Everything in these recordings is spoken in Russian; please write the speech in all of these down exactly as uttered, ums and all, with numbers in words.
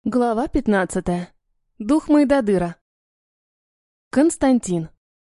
Глава пятнадцатая. Дух Майдадыра. Константин.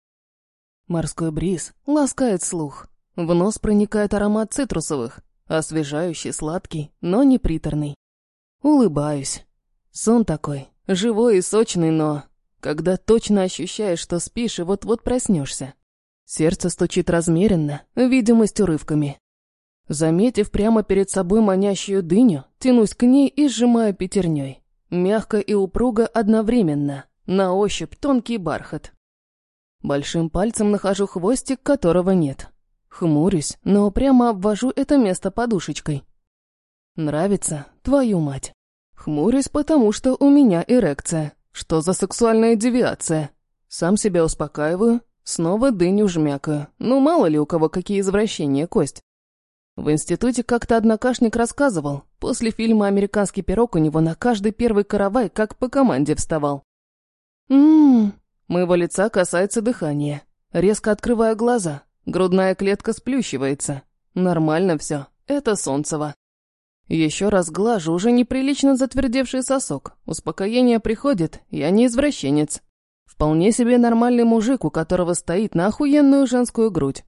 Морской бриз ласкает слух. В нос проникает аромат цитрусовых, освежающий, сладкий, но не приторный. Улыбаюсь. Сон такой, живой и сочный, но... Когда точно ощущаешь, что спишь и вот-вот проснешься. Сердце стучит размеренно, видимость урывками. Заметив прямо перед собой манящую дыню, тянусь к ней и сжимаю пятерней. Мягко и упруго одновременно, на ощупь тонкий бархат. Большим пальцем нахожу хвостик, которого нет. Хмурюсь, но прямо обвожу это место подушечкой. Нравится, твою мать. Хмурюсь, потому что у меня эрекция. Что за сексуальная девиация? Сам себя успокаиваю, снова дыню жмякаю. Ну мало ли у кого какие извращения, Кость. В институте как-то однокашник рассказывал, после фильма «Американский пирог» у него на каждый первый каравай как по команде вставал. Ммм, моего лица касается дыхания. Резко открываю глаза, грудная клетка сплющивается. Нормально все, это Солнцево. Еще раз глажу уже неприлично затвердевший сосок. Успокоение приходит, я не извращенец. Вполне себе нормальный мужик, у которого стоит на охуенную женскую грудь.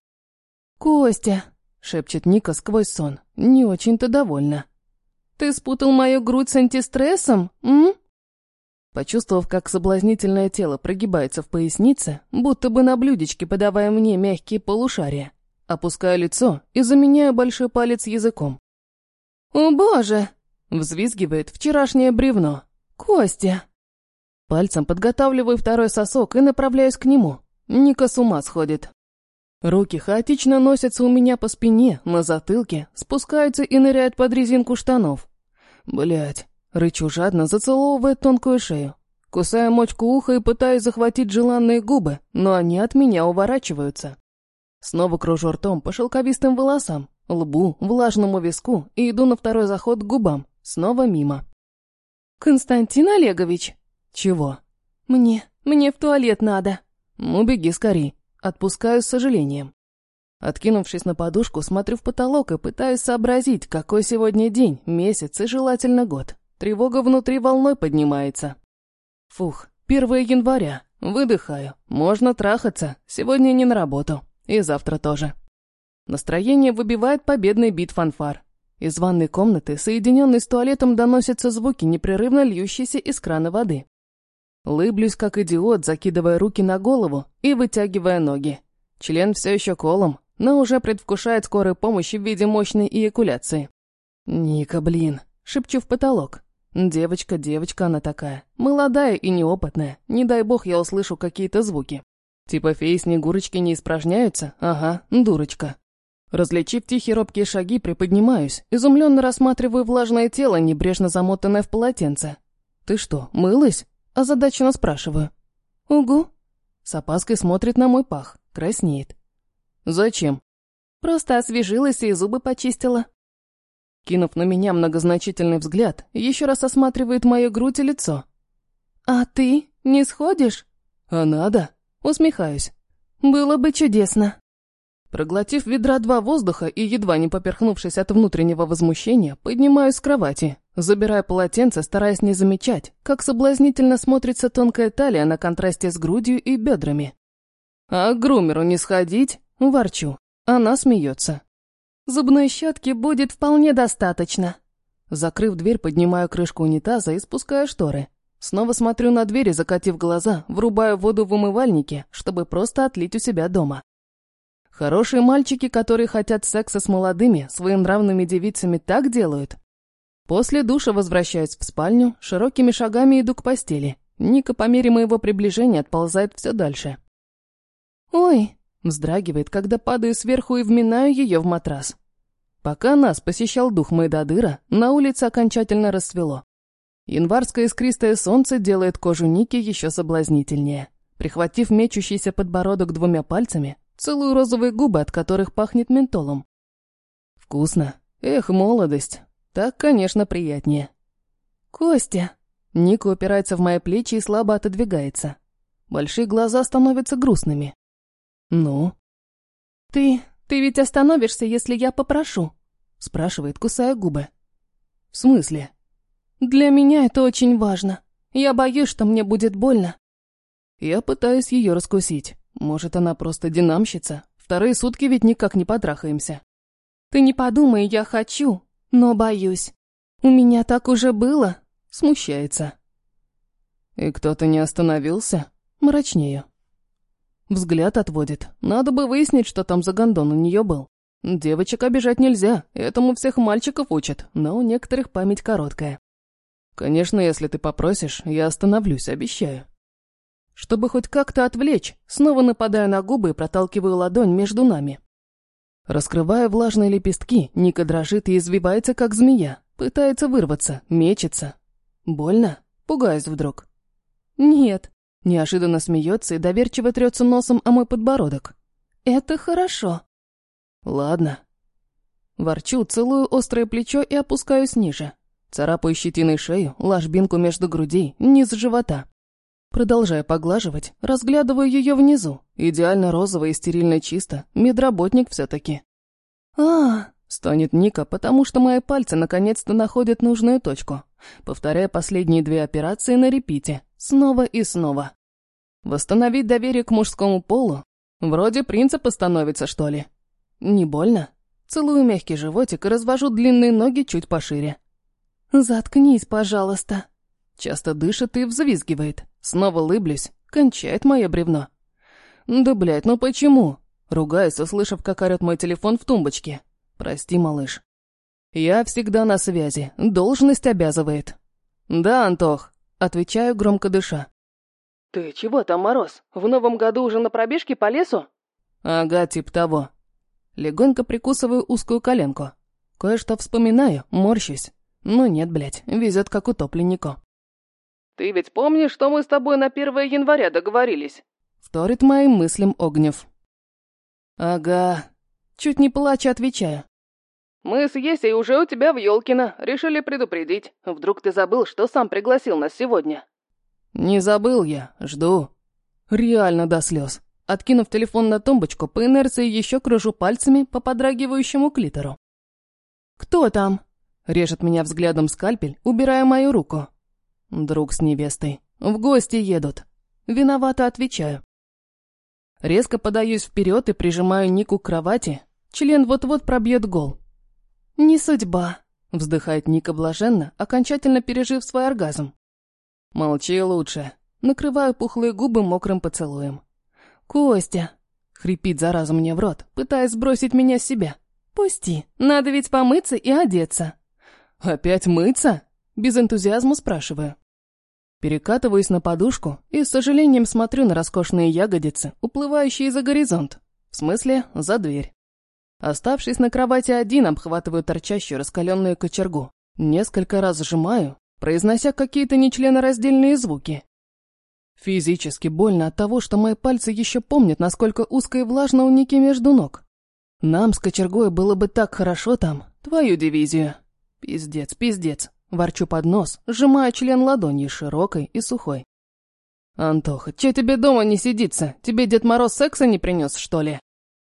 «Костя!» — шепчет Ника сквозь сон, не очень-то довольна. «Ты спутал мою грудь с антистрессом, м?» Почувствовав, как соблазнительное тело прогибается в пояснице, будто бы на блюдечке подавая мне мягкие полушария, опускаю лицо и заменяю большой палец языком. «О боже!» — взвизгивает вчерашнее бревно. «Костя!» Пальцем подготавливаю второй сосок и направляюсь к нему. Ника с ума сходит. Руки хаотично носятся у меня по спине, на затылке, спускаются и ныряют под резинку штанов. Блять, рычу жадно, зацеловывая тонкую шею. Кусаю мочку уха и пытаюсь захватить желанные губы, но они от меня уворачиваются. Снова кружу ртом по шелковистым волосам, лбу, влажному виску и иду на второй заход к губам, снова мимо. «Константин Олегович!» «Чего?» «Мне, мне в туалет надо!» «Ну, беги скорей!» Отпускаю с сожалением. Откинувшись на подушку, смотрю в потолок и пытаюсь сообразить, какой сегодня день, месяц и желательно год. Тревога внутри волной поднимается. Фух, первое января. Выдыхаю. Можно трахаться. Сегодня не на работу. И завтра тоже. Настроение выбивает победный бит фанфар. Из ванной комнаты, соединенной с туалетом, доносятся звуки, непрерывно льющиеся из крана воды. Лыблюсь, как идиот, закидывая руки на голову и вытягивая ноги. Член все еще колом, но уже предвкушает скорой помощи в виде мощной эякуляции. «Ника, блин!» — шепчу в потолок. «Девочка, девочка она такая, молодая и неопытная. Не дай бог я услышу какие-то звуки. Типа феи-снегурочки не испражняются? Ага, дурочка». Различив тихие робкие шаги, приподнимаюсь, изумленно рассматриваю влажное тело, небрежно замотанное в полотенце. «Ты что, мылась?» Озадаченно спрашиваю. «Угу». С опаской смотрит на мой пах, краснеет. «Зачем?» «Просто освежилась и зубы почистила». Кинув на меня многозначительный взгляд, еще раз осматривает мою грудь и лицо. «А ты не сходишь?» «А надо?» Усмехаюсь. «Было бы чудесно». Проглотив ведра два воздуха и едва не поперхнувшись от внутреннего возмущения, поднимаюсь с кровати, забирая полотенце, стараясь не замечать, как соблазнительно смотрится тонкая талия на контрасте с грудью и бедрами. «А к грумеру не сходить?» – ворчу. Она смеется. «Зубной щетки будет вполне достаточно». Закрыв дверь, поднимаю крышку унитаза и спускаю шторы. Снова смотрю на дверь и, закатив глаза, врубаю воду в умывальнике, чтобы просто отлить у себя дома. Хорошие мальчики, которые хотят секса с молодыми, своенравными девицами, так делают. После душа возвращаюсь в спальню, широкими шагами иду к постели. Ника по мере моего приближения отползает все дальше. «Ой!» — вздрагивает, когда падаю сверху и вминаю ее в матрас. Пока нас посещал дух Майдадыра, на улице окончательно расцвело. Январское искристое солнце делает кожу Ники еще соблазнительнее. Прихватив мечущийся подбородок двумя пальцами, целую розовые губы, от которых пахнет ментолом. Вкусно. Эх, молодость. Так, конечно, приятнее. «Костя!» Ника упирается в мои плечи и слабо отодвигается. Большие глаза становятся грустными. «Ну?» «Ты... ты ведь остановишься, если я попрошу?» Спрашивает, кусая губы. «В смысле?» Для меня это очень важно. Я боюсь, что мне будет больно. Я пытаюсь ее раскусить. Может, она просто динамщица? Вторые сутки ведь никак не потрахаемся. Ты не подумай, я хочу, но боюсь. У меня так уже было. Смущается. И кто-то не остановился? Мрачнею. Взгляд отводит. Надо бы выяснить, что там за гондон у нее был. Девочек обижать нельзя, этому всех мальчиков учат, но у некоторых память короткая. Конечно, если ты попросишь, я остановлюсь, обещаю. Чтобы хоть как-то отвлечь, снова нападаю на губы и проталкиваю ладонь между нами. Раскрывая влажные лепестки, Ника дрожит и извивается, как змея. Пытается вырваться, мечется. Больно? Пугаюсь вдруг. Нет. Неожиданно смеется и доверчиво трется носом о мой подбородок. Это хорошо. Ладно. Ворчу, целую острое плечо и опускаюсь ниже. Царапаю щетиной шею, ложбинку между грудей, низ живота. Продолжая поглаживать, разглядываю ее внизу. Идеально розово и стерильно чисто. Медработник все-таки. а стонет Ника, потому что мои пальцы наконец-то находят нужную точку. Повторяя последние две операции на репите. Снова и снова. Восстановить доверие к мужскому полу? Вроде принципа становится, что ли. Не больно? Целую мягкий животик и развожу длинные ноги чуть пошире. «Заткнись, пожалуйста». Часто дышит и взвизгивает. Снова лыблюсь. Кончает мое бревно. «Да, блядь, ну почему?» Ругаюсь, услышав, как орёт мой телефон в тумбочке. «Прости, малыш». «Я всегда на связи. Должность обязывает». «Да, Антох», — отвечаю, громко дыша. «Ты чего там, Мороз? В новом году уже на пробежке по лесу?» «Ага, типа того». Легонько прикусываю узкую коленку. Кое-что вспоминаю, морщусь. Ну нет, блядь, везет как утопленнику. «Ты ведь помнишь, что мы с тобой на первое января договорились?» Вторит моим мыслям Огнев. «Ага». Чуть не плача отвечаю. «Мы с Есей уже у тебя в Ёлкино. Решили предупредить. Вдруг ты забыл, что сам пригласил нас сегодня?» «Не забыл я. Жду». Реально до слез. Откинув телефон на тумбочку, по инерции еще кружу пальцами по подрагивающему клитору. «Кто там?» Режет меня взглядом скальпель, убирая мою руку. Друг с невестой. В гости едут. Виновато отвечаю. Резко подаюсь вперед и прижимаю Нику к кровати. Член вот-вот пробьет гол. «Не судьба», — вздыхает Ника блаженно, окончательно пережив свой оргазм. «Молчи лучше». Накрываю пухлые губы мокрым поцелуем. «Костя», — хрипит зараза мне в рот, пытаясь сбросить меня с себя. «Пусти, надо ведь помыться и одеться». «Опять мыться?» — без энтузиазма спрашиваю. Перекатываюсь на подушку и с сожалением смотрю на роскошные ягодицы, уплывающие за горизонт. В смысле, за дверь. Оставшись на кровати один, обхватываю торчащую раскаленную кочергу. Несколько раз сжимаю, произнося какие-то нечленораздельные звуки. Физически больно от того, что мои пальцы еще помнят, насколько узко и влажно у Ники между ног. Нам с кочергой было бы так хорошо там, твою дивизию. Пиздец, пиздец. Ворчу под нос, сжимая член ладонью широкой и сухой. «Антоха, че тебе дома не сидится? Тебе Дед Мороз секса не принес, что ли?»